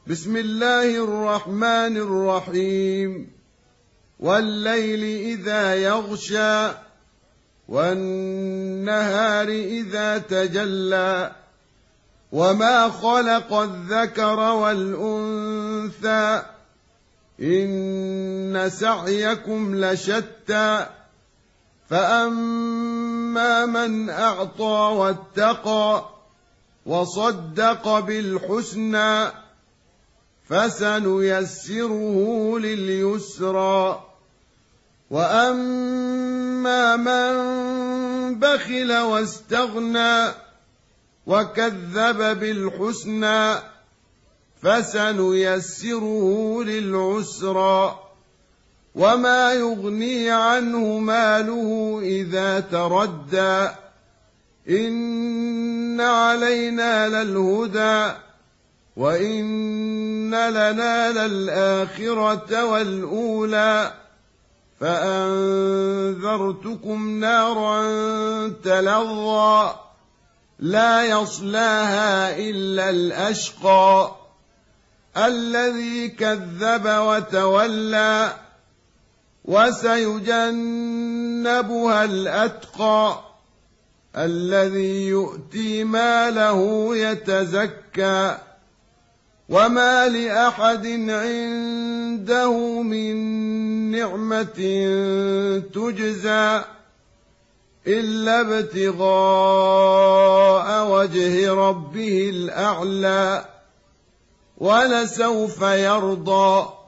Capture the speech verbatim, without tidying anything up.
بسم الله الرحمن الرحيم والليل إذا يغشى والنهار إذا تجلى وما خلق الذكر والأنثى إن سعيكم لشتى فأما من أعطى واتقى وصدق بالحسنى فسنيسره لليسرى وأما من بخل واستغنى وكذب بالحسنى فسنيسره للعسرى وما يغني عنه ماله إذا تردى إن علينا للهدى وإن لنا للآخرة والأولى فأنذرتكم نارا تلظى لا يصلاها إلا الأشقى الذي كذب وتولى وسيجنبها الأتقى الذي يؤتي ماله يتزكى وما لأحد عنده من نعمة تجزى إلا ابتغاء وجه ربه الأعلى ولسوف يرضى